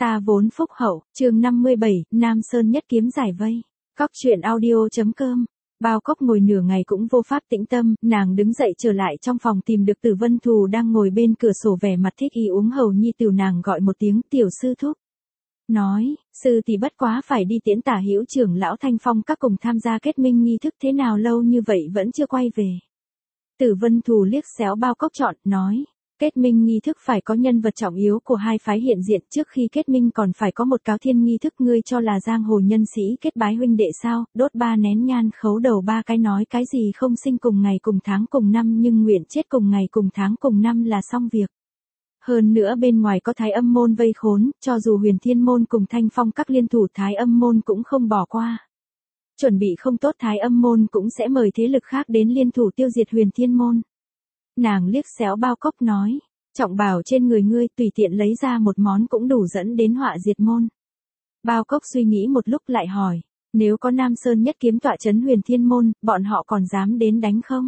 Ta vốn phúc hậu, chương 57, Nam Sơn nhất kiếm giải vây. Cóc truyện audio.com. Bao Cốc ngồi nửa ngày cũng vô pháp tĩnh tâm, nàng đứng dậy trở lại trong phòng tìm được Tử Vân Thù đang ngồi bên cửa sổ vẻ mặt thích ý uống hầu nhi tiểu, nàng gọi một tiếng tiểu sư thúc. Nói, sư thì bất quá phải đi tiễn Tả Hữu trưởng lão Thanh Phong các cùng tham gia kết minh nghi thức, thế nào lâu như vậy vẫn chưa quay về. Tử Vân Thù liếc xéo Bao Cốc chọn, nói. Kết minh nghi thức phải có nhân vật trọng yếu của hai phái hiện diện, trước khi kết minh còn phải có một cáo thiên nghi thức, ngươi cho là giang hồ nhân sĩ kết bái huynh đệ sao, đốt 3 nén nhang khấu đầu 3 cái nói cái gì không sinh cùng ngày cùng tháng cùng năm nhưng nguyện chết cùng ngày cùng tháng cùng năm là xong việc. Hơn nữa bên ngoài có Thái Âm môn vây khốn, cho dù Huyền Thiên môn cùng Thanh Phong các liên thủ Thái Âm môn cũng không bỏ qua. Chuẩn bị không tốt Thái Âm môn cũng sẽ mời thế lực khác đến liên thủ tiêu diệt Huyền Thiên môn. Nàng liếc xéo Bao Cốc nói, trọng bảo trên người ngươi tùy tiện lấy ra một món cũng đủ dẫn đến họa diệt môn. Bao Cốc suy nghĩ một lúc lại hỏi, nếu có Nam Sơn nhất kiếm tọa trấn Huyền Thiên môn, bọn họ còn dám đến đánh không?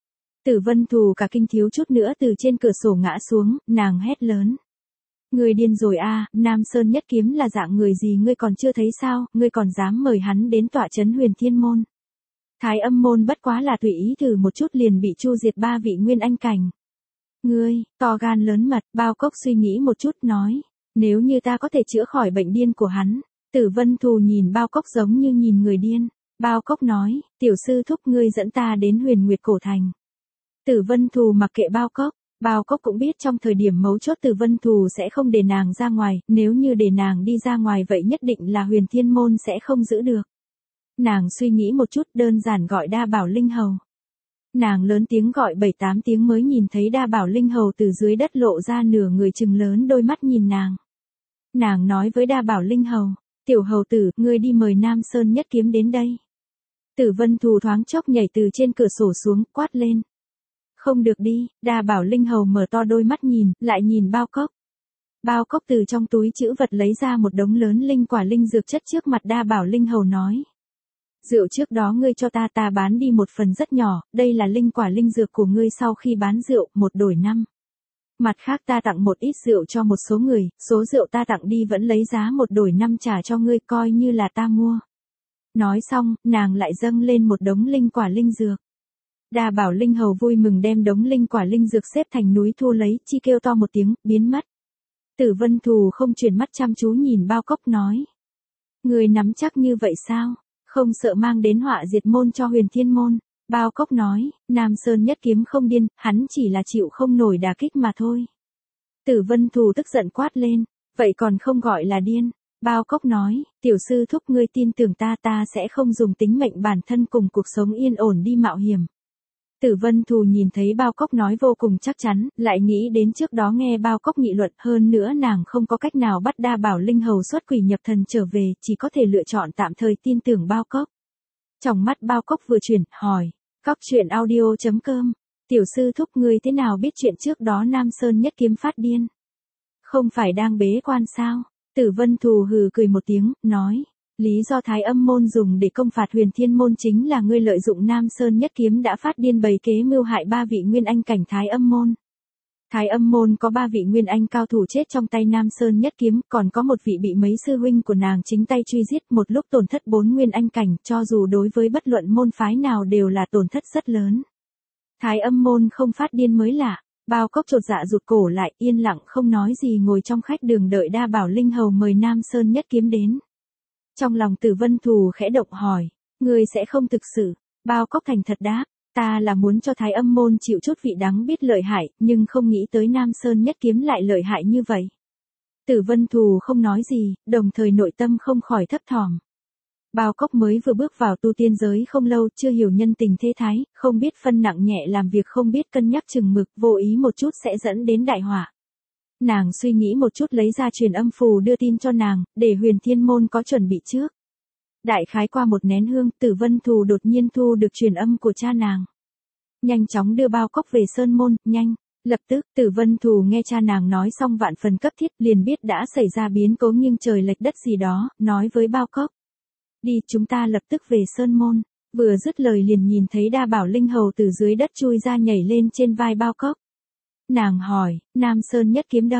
Tử Vân Thù cả kinh thiếu chút nữa từ trên cửa sổ ngã xuống, nàng hét lớn. Ngươi điên rồi à, Nam Sơn nhất kiếm là dạng người gì ngươi còn chưa thấy sao, ngươi còn dám mời hắn đến tọa trấn Huyền Thiên môn. Thái Âm môn bất quá là tùy ý thử một chút liền bị chu diệt 3 vị nguyên anh cảnh. Ngươi, to gan lớn mật, Bao Cốc suy nghĩ một chút nói, nếu như ta có thể chữa khỏi bệnh điên của hắn. Tử Vân Thù nhìn Bao Cốc giống như nhìn người điên. Bao Cốc nói, tiểu sư thúc ngươi dẫn ta đến Huyền Nguyệt Cổ Thành. Tử Vân Thù mặc kệ Bao Cốc cũng biết trong thời điểm mấu chốt Tử Vân Thù sẽ không để nàng ra ngoài, nếu như để nàng đi ra ngoài vậy nhất định là Huyền Thiên môn sẽ không giữ được. Nàng suy nghĩ một chút đơn giản gọi Đa Bảo Linh Hầu. Nàng lớn tiếng gọi 7-8 tiếng mới nhìn thấy Đa Bảo Linh Hầu từ dưới đất lộ ra nửa người chừng lớn đôi mắt nhìn nàng. Nàng nói với Đa Bảo Linh Hầu, tiểu hầu tử, ngươi đi mời Nam Sơn nhất kiếm đến đây. Tử Vân Thù thoáng chốc nhảy từ trên cửa sổ xuống, quát lên. Không được đi, Đa Bảo Linh Hầu mở to đôi mắt nhìn, lại nhìn Bao Cốc. Bao Cốc từ trong túi trữ vật lấy ra một đống lớn linh quả linh dược chất trước mặt Đa Bảo Linh Hầu nói. Rượu trước đó ngươi cho ta bán đi một phần rất nhỏ, đây là linh quả linh dược của ngươi, sau khi bán rượu, 1 đổi 5. Mặt khác ta tặng một ít rượu cho một số người, số rượu ta tặng đi vẫn lấy giá 1 đổi 5 trả cho ngươi, coi như là ta mua. Nói xong, nàng lại dâng lên một đống linh quả linh dược. Đa Bảo Linh Hầu vui mừng đem đống linh quả linh dược xếp thành núi thu lấy, chi kêu to một tiếng, biến mất. Tử Vân Thù không chuyển mắt chăm chú nhìn Bao Cốc nói. Ngươi nắm chắc như vậy sao? Không sợ mang đến họa diệt môn cho Huyền Thiên môn. Bao Cốc nói, Nam Sơn nhất kiếm không điên, hắn chỉ là chịu không nổi đả kích mà thôi. Tử Vân Thù tức giận quát lên, vậy còn không gọi là điên. Bao Cốc nói, tiểu sư thúc ngươi tin tưởng ta sẽ không dùng tính mệnh bản thân cùng cuộc sống yên ổn đi mạo hiểm. Tử Vân Thù nhìn thấy Bao Cốc nói vô cùng chắc chắn, lại nghĩ đến trước đó nghe Bao Cốc nghị luận, hơn nữa nàng không có cách nào bắt Đa Bảo Linh Hầu xuất quỷ nhập thần trở về, chỉ có thể lựa chọn tạm thời tin tưởng Bao Cốc. Trong mắt Bao Cốc vừa chuyển, hỏi, Cóc truyện audio.com, tiểu sư thúc ngươi thế nào biết chuyện trước đó Nam Sơn nhất kiếm phát điên? Không phải đang bế quan sao? Tử Vân Thù hừ cười một tiếng, nói. Lý do Thái Âm môn dùng để công phạt Huyền Thiên môn chính là ngươi lợi dụng Nam Sơn nhất kiếm đã phát điên bày kế mưu hại 3 vị nguyên anh cảnh Thái Âm môn. Thái Âm môn có 3 vị nguyên anh cao thủ chết trong tay Nam Sơn nhất kiếm, còn có một vị bị mấy sư huynh của nàng chính tay truy giết, một lúc tổn thất 4 nguyên anh cảnh, cho dù đối với bất luận môn phái nào đều là tổn thất rất lớn. Thái Âm môn không phát điên mới lạ. Bao Cốc chột dạ rụt cổ lại, yên lặng không nói gì ngồi trong khách đường đợi Đa Bảo Linh Hầu mời Nam Sơn nhất kiếm đến. Trong lòng Tử Vân Thù khẽ động hỏi, ngươi sẽ không thực sự? Bao Cốc thành thật đáp, ta là muốn cho Thái Âm môn chịu chút vị đắng biết lợi hại, nhưng không nghĩ tới Nam Sơn nhất kiếm lại lợi hại như vậy. Tử Vân Thù không nói gì, đồng thời nội tâm không khỏi thấp thỏm. Bao Cốc mới vừa bước vào tu tiên giới không lâu, chưa hiểu nhân tình thế thái, không biết phân nặng nhẹ làm việc, không biết cân nhắc chừng mực, vô ý một chút sẽ dẫn đến đại họa. Nàng suy nghĩ một chút lấy ra truyền âm phù đưa tin cho nàng, để Huyền Thiên môn có chuẩn bị trước. Đại khái qua 1 nén hương, Tử Vân Thù đột nhiên thu được truyền âm của cha nàng. Nhanh chóng đưa Bao Cốc về Sơn môn, nhanh. Lập tức, Tử Vân Thù nghe cha nàng nói xong vạn phần cấp thiết, liền biết đã xảy ra biến cố nghiêng trời lệch đất gì đó, nói với Bao Cốc. Đi, chúng ta lập tức về Sơn môn. Vừa dứt lời liền nhìn thấy Đa Bảo Linh Hầu từ dưới đất chui ra nhảy lên trên vai Bao Cốc. Nàng hỏi, Nam Sơn nhất kiếm đâu?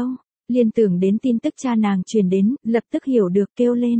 liên tưởng đến tin tức cha nàng truyền đến, lập tức hiểu được kêu lên.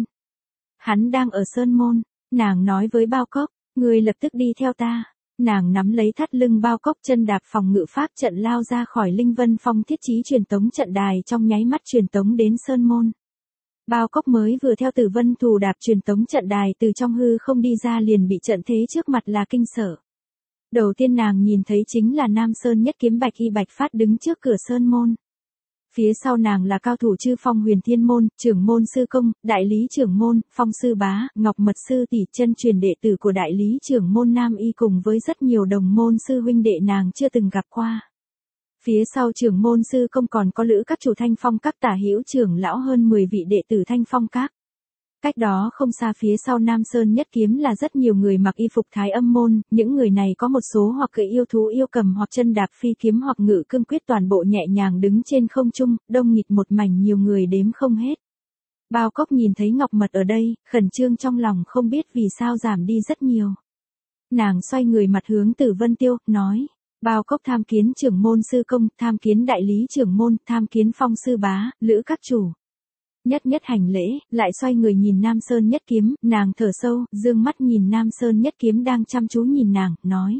Hắn đang ở Sơn Môn, nàng nói với Bao Cốc, ngươi lập tức đi theo ta. Nàng nắm lấy thắt lưng Bao Cốc chân đạp phòng ngự pháp trận lao ra khỏi Linh Vân Phong thiết trí truyền tống trận đài trong nháy mắt truyền tống đến Sơn Môn. Bao Cốc mới vừa theo Tử Vân Thù đạp truyền tống trận đài từ trong hư không đi ra liền bị trận thế trước mặt là kinh sợ. Đầu tiên nàng nhìn thấy chính là Nam Sơn Nhất Kiếm Bạch Y Bạch Phát đứng trước cửa Sơn Môn. Phía sau nàng là cao thủ Chư Phong Huyền Thiên Môn, trưởng môn sư công, đại lý trưởng môn, Phong sư bá, Ngọc Mật sư tỷ chân truyền đệ tử của đại lý trưởng môn Nam Y cùng với rất nhiều đồng môn sư huynh đệ nàng chưa từng gặp qua. Phía sau trưởng môn sư công còn có lữ các chủ Thanh Phong các tả hữu trưởng lão hơn 10 vị đệ tử Thanh Phong các. Cách đó không xa phía sau Nam Sơn Nhất Kiếm là rất nhiều người mặc y phục Thái Âm môn, những người này có một số hoặc cưỡi yêu thú yêu cầm hoặc chân đạp phi kiếm hoặc ngự cương quyết toàn bộ nhẹ nhàng đứng trên không trung, đông nghịt một mảnh nhiều người đếm không hết. Bao Cốc nhìn thấy Ngọc Mật ở đây, khẩn trương trong lòng không biết vì sao giảm đi rất nhiều. Nàng xoay người mặt hướng Tử Vân Tiêu, nói. Bao Cốc tham kiến trưởng môn sư công, tham kiến đại lý trưởng môn, tham kiến Phong sư bá, lữ các chủ. Nhất nhất hành lễ, lại xoay người nhìn Nam Sơn Nhất Kiếm, nàng thở sâu, dương mắt nhìn Nam Sơn Nhất Kiếm đang chăm chú nhìn nàng, nói.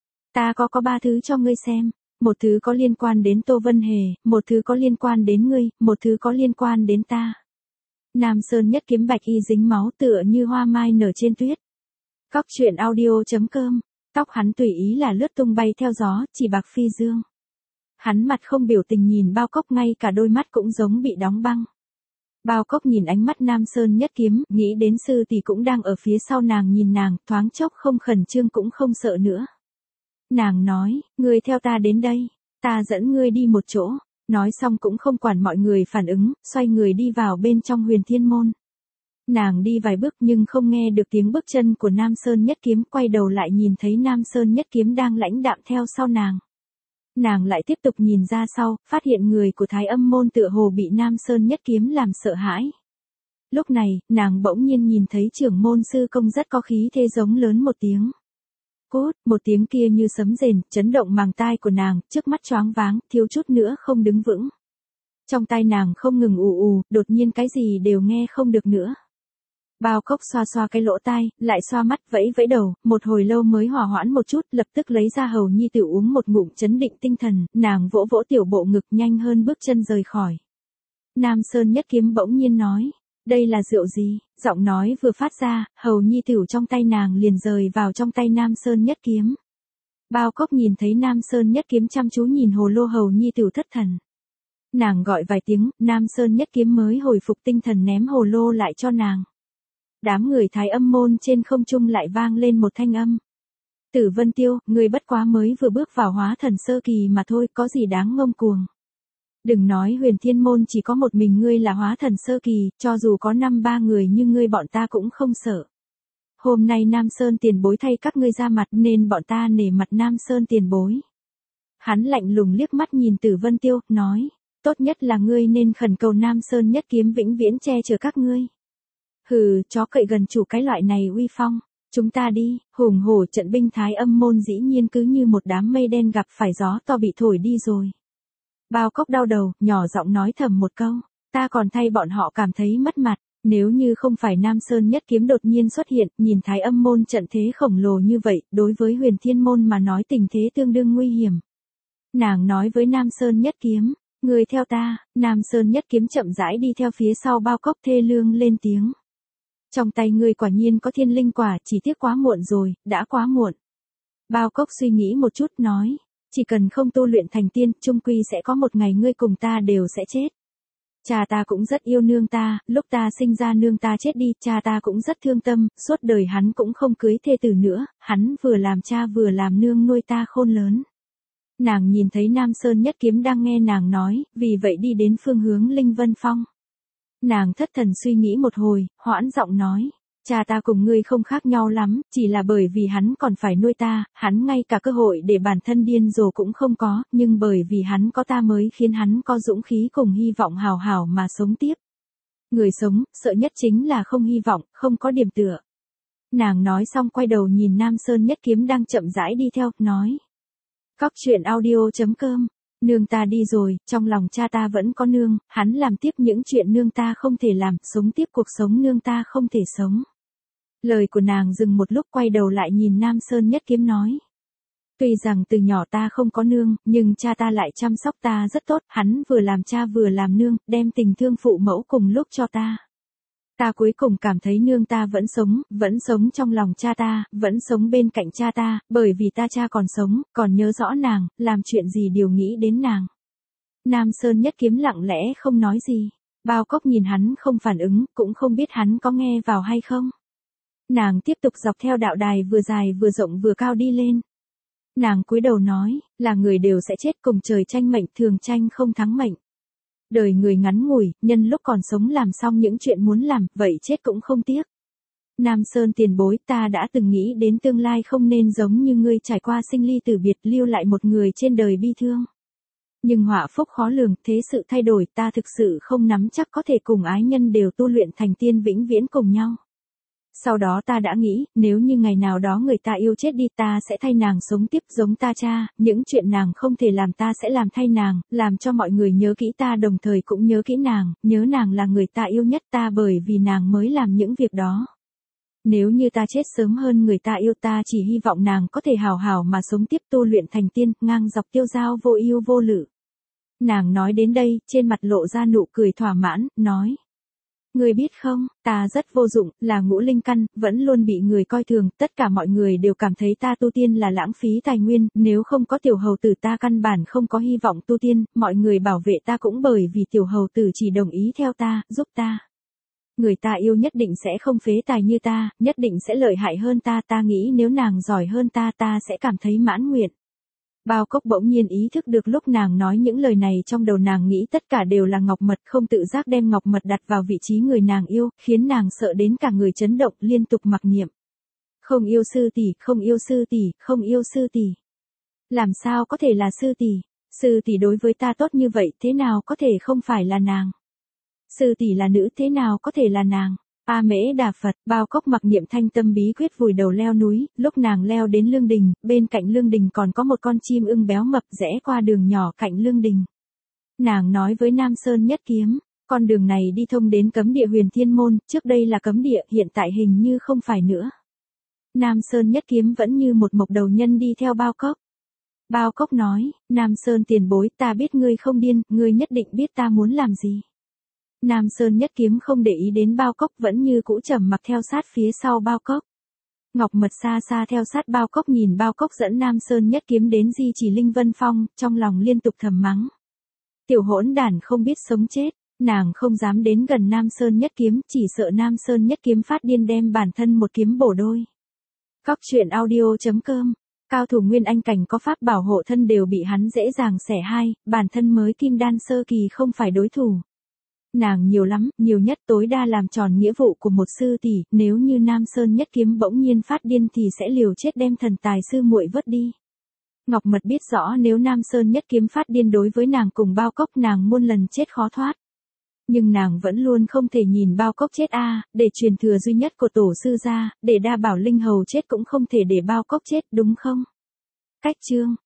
Ta có 3 thứ cho ngươi xem, một thứ có liên quan đến Tô Vân Hề, một thứ có liên quan đến ngươi, một thứ có liên quan đến ta. Nam Sơn Nhất Kiếm bạch y dính máu tựa như hoa mai nở trên tuyết. Cóc truyện audio.com, tóc hắn tùy ý là lướt tung bay theo gió, chỉ bạc phi dương. Hắn mặt không biểu tình nhìn Bao Cốc ngay cả đôi mắt cũng giống bị đóng băng. Bao Cốc nhìn ánh mắt Nam Sơn Nhất Kiếm, nghĩ đến sư tỷ cũng đang ở phía sau nàng nhìn nàng, thoáng chốc không khẩn trương cũng không sợ nữa. Nàng nói, ngươi theo ta đến đây, ta dẫn ngươi đi một chỗ, nói xong cũng không quản mọi người phản ứng, xoay người đi vào bên trong Huyền Thiên Môn. Nàng đi vài bước nhưng không nghe được tiếng bước chân của Nam Sơn Nhất Kiếm, quay đầu lại nhìn thấy Nam Sơn Nhất Kiếm đang lãnh đạm theo sau nàng. Nàng lại tiếp tục nhìn ra sau, phát hiện người của Thái Âm môn tựa hồ bị Nam Sơn Nhất Kiếm làm sợ hãi. Lúc này, nàng bỗng nhiên nhìn thấy trưởng môn sư công rất có khí thế giống lớn một tiếng. Cốt, một tiếng kia như sấm rền, chấn động màng tai của nàng, trước mắt choáng váng, thiếu chút nữa không đứng vững. Trong tai nàng không ngừng ù ù, đột nhiên cái gì đều nghe không được nữa. Bao Cốc xoa xoa cái lỗ tai, lại xoa mắt vẫy vẫy đầu, một hồi lâu mới hòa hoãn một chút, lập tức lấy ra hầu nhi tiểu uống một ngụm chấn định tinh thần, nàng vỗ vỗ tiểu bộ ngực nhanh hơn bước chân rời khỏi. Nam Sơn Nhất Kiếm bỗng nhiên nói, đây là rượu gì? Giọng nói vừa phát ra, hầu nhi tiểu trong tay nàng liền rời vào trong tay Nam Sơn Nhất Kiếm. Bao Cốc nhìn thấy Nam Sơn Nhất Kiếm chăm chú nhìn hồ lô hầu nhi tiểu thất thần. Nàng gọi vài tiếng, Nam Sơn Nhất Kiếm mới hồi phục tinh thần ném hồ lô lại cho nàng. Đám người Thái Âm môn trên không trung lại vang lên một thanh âm. Tử Vân Tiêu, ngươi bất quá mới vừa bước vào hóa thần sơ kỳ mà thôi, có gì đáng ngông cuồng. Đừng nói Huyền Thiên môn chỉ có một mình ngươi là hóa thần sơ kỳ, cho dù có 5-3 người như ngươi bọn ta cũng không sợ. Hôm nay Nam Sơn tiền bối thay các ngươi ra mặt nên bọn ta nể mặt Nam Sơn tiền bối. Hắn lạnh lùng liếc mắt nhìn Tử Vân Tiêu, nói, tốt nhất là ngươi nên khẩn cầu Nam Sơn Nhất Kiếm vĩnh viễn che chở các ngươi. Hừ, chó cậy gần chủ cái loại này uy phong. Chúng ta đi, hùng hổ trận binh Thái Âm môn dĩ nhiên cứ như một đám mây đen gặp phải gió to bị thổi đi rồi. Bao Cốc đau đầu, nhỏ giọng nói thầm một câu, ta còn thay bọn họ cảm thấy mất mặt, nếu như không phải Nam Sơn Nhất Kiếm đột nhiên xuất hiện, nhìn Thái Âm môn trận thế khổng lồ như vậy, đối với Huyền Thiên môn mà nói tình thế tương đương nguy hiểm. Nàng nói với Nam Sơn Nhất Kiếm, người theo ta, Nam Sơn Nhất Kiếm chậm rãi đi theo phía sau Bao Cốc thê lương lên tiếng. Trong tay ngươi quả nhiên có thiên linh quả, chỉ tiếc quá muộn rồi, đã quá muộn. Bao Cốc suy nghĩ một chút nói, chỉ cần không tu luyện thành tiên, chung quy sẽ có một ngày ngươi cùng ta đều sẽ chết. Cha ta cũng rất yêu nương ta, lúc ta sinh ra nương ta chết đi, cha ta cũng rất thương tâm, suốt đời hắn cũng không cưới thê tử nữa, hắn vừa làm cha vừa làm nương nuôi ta khôn lớn. Nàng nhìn thấy Nam Sơn Nhất Kiếm đang nghe nàng nói, vì vậy đi đến phương hướng Linh Vân Phong. Nàng thất thần suy nghĩ một hồi, hoãn giọng nói, cha ta cùng ngươi không khác nhau lắm, chỉ là bởi vì hắn còn phải nuôi ta, hắn ngay cả cơ hội để bản thân điên rồ cũng không có, nhưng bởi vì hắn có ta mới khiến hắn có dũng khí cùng hy vọng hào hào mà sống tiếp. Người sống, sợ nhất chính là không hy vọng, không có điểm tựa. Nàng nói xong quay đầu nhìn Nam Sơn Nhất Kiếm đang chậm rãi đi theo, nói. Cóc truyện audio.com Nương ta đi rồi, trong lòng cha ta vẫn có nương, hắn làm tiếp những chuyện nương ta không thể làm, sống tiếp cuộc sống nương ta không thể sống. Lời của nàng dừng một lúc quay đầu lại nhìn Nam Sơn Nhất Kiếm nói. Tuy rằng từ nhỏ ta không có nương, nhưng cha ta lại chăm sóc ta rất tốt, hắn vừa làm cha vừa làm nương, đem tình thương phụ mẫu cùng lúc cho ta. Ta cuối cùng cảm thấy nương ta vẫn sống trong lòng cha ta, vẫn sống bên cạnh cha ta, bởi vì ta cha còn sống, còn nhớ rõ nàng, làm chuyện gì đều nghĩ đến nàng. Nam Sơn Nhất Kiếm lặng lẽ không nói gì. Bao Cốc nhìn hắn không phản ứng, cũng không biết hắn có nghe vào hay không. Nàng tiếp tục dọc theo đạo đài vừa dài vừa rộng vừa cao đi lên. Nàng cúi đầu nói, là người đều sẽ chết, cùng trời tranh mệnh, thường tranh không thắng mệnh. Đời người ngắn ngủi, nhân lúc còn sống làm xong những chuyện muốn làm, vậy chết cũng không tiếc. Nam Sơn tiền bối, ta đã từng nghĩ đến tương lai không nên giống như ngươi trải qua sinh ly tử biệt, lưu lại một người trên đời bi thương. Nhưng họa phúc khó lường, thế sự thay đổi, ta thực sự không nắm chắc có thể cùng ái nhân đều tu luyện thành tiên vĩnh viễn cùng nhau. Sau đó ta đã nghĩ, nếu như ngày nào đó người ta yêu chết đi, ta sẽ thay nàng sống tiếp giống ta cha, những chuyện nàng không thể làm ta sẽ làm thay nàng, làm cho mọi người nhớ kỹ ta đồng thời cũng nhớ kỹ nàng, nhớ nàng là người ta yêu nhất ta bởi vì nàng mới làm những việc đó. Nếu như ta chết sớm hơn người ta yêu ta chỉ hy vọng nàng có thể hào hào mà sống tiếp tu luyện thành tiên, ngang dọc tiêu dao vô ưu vô lự. Nàng nói đến đây, trên mặt lộ ra nụ cười thỏa mãn, nói. Ngươi biết không, ta rất vô dụng, là ngũ linh căn, vẫn luôn bị người coi thường, tất cả mọi người đều cảm thấy ta tu tiên là lãng phí tài nguyên, nếu không có tiểu hầu tử ta căn bản không có hy vọng tu tiên, mọi người bảo vệ ta cũng bởi vì tiểu hầu tử chỉ đồng ý theo ta, giúp ta. Người ta yêu nhất định sẽ không phế tài như ta, nhất định sẽ lợi hại hơn ta, ta nghĩ nếu nàng giỏi hơn ta ta sẽ cảm thấy mãn nguyện. Bao Cốc bỗng nhiên ý thức được lúc nàng nói những lời này trong đầu nàng nghĩ tất cả đều là ngọc mật, không tự giác đem ngọc mật đặt vào vị trí người nàng yêu, khiến nàng sợ đến cả người chấn động, liên tục mặc niệm. Không yêu sư tỷ, không yêu sư tỷ, không yêu sư tỷ. Làm sao có thể là sư tỷ? Sư tỷ đối với ta tốt như vậy, thế nào có thể không phải là nàng? Sư tỷ là nữ, thế nào có thể là nàng? A Mễ Đà Phật, Bao Cốc mặc niệm thanh tâm bí quyết vùi đầu leo núi, lúc nàng leo đến lương đình, bên cạnh lương đình còn có một con chim ưng béo mập rẽ qua đường nhỏ cạnh lương đình. Nàng nói với Nam Sơn Nhất Kiếm, con đường này đi thông đến cấm địa Huyền Thiên Môn, trước đây là cấm địa, hiện tại hình như không phải nữa. Nam Sơn Nhất Kiếm vẫn như một mộc đầu nhân đi theo Bao Cốc. Bao Cốc nói, Nam Sơn tiền bối, ta biết ngươi không điên, ngươi nhất định biết ta muốn làm gì. Nam Sơn Nhất Kiếm không để ý đến Bao Cốc, vẫn như cũ trầm mặc theo sát phía sau Bao Cốc. Ngọc Mật xa xa theo sát Bao Cốc nhìn Bao Cốc dẫn Nam Sơn Nhất Kiếm đến Di Chỉ Linh Vân Phong, trong lòng liên tục thầm mắng. Tiểu hỗn đản không biết sống chết, nàng không dám đến gần Nam Sơn Nhất Kiếm, chỉ sợ Nam Sơn Nhất Kiếm phát điên đem bản thân một kiếm bổ đôi. Cóc truyện audio.com, cao thủ nguyên anh cảnh có pháp bảo hộ thân đều bị hắn dễ dàng xẻ hai, bản thân mới kim đan sơ kỳ không phải đối thủ. Nàng nhiều lắm, nhiều nhất tối đa làm tròn nghĩa vụ của một sư tỷ, nếu như Nam Sơn Nhất Kiếm bỗng nhiên phát điên thì sẽ liều chết đem thần tài sư muội vớt đi. Ngọc Mật biết rõ nếu Nam Sơn Nhất Kiếm phát điên đối với nàng cùng Bao Cốc nàng muôn lần chết khó thoát. Nhưng nàng vẫn luôn không thể nhìn Bao Cốc chết để truyền thừa duy nhất của tổ sư ra, để đa bảo linh hầu chết cũng không thể để Bao Cốc chết, đúng không? Cách chương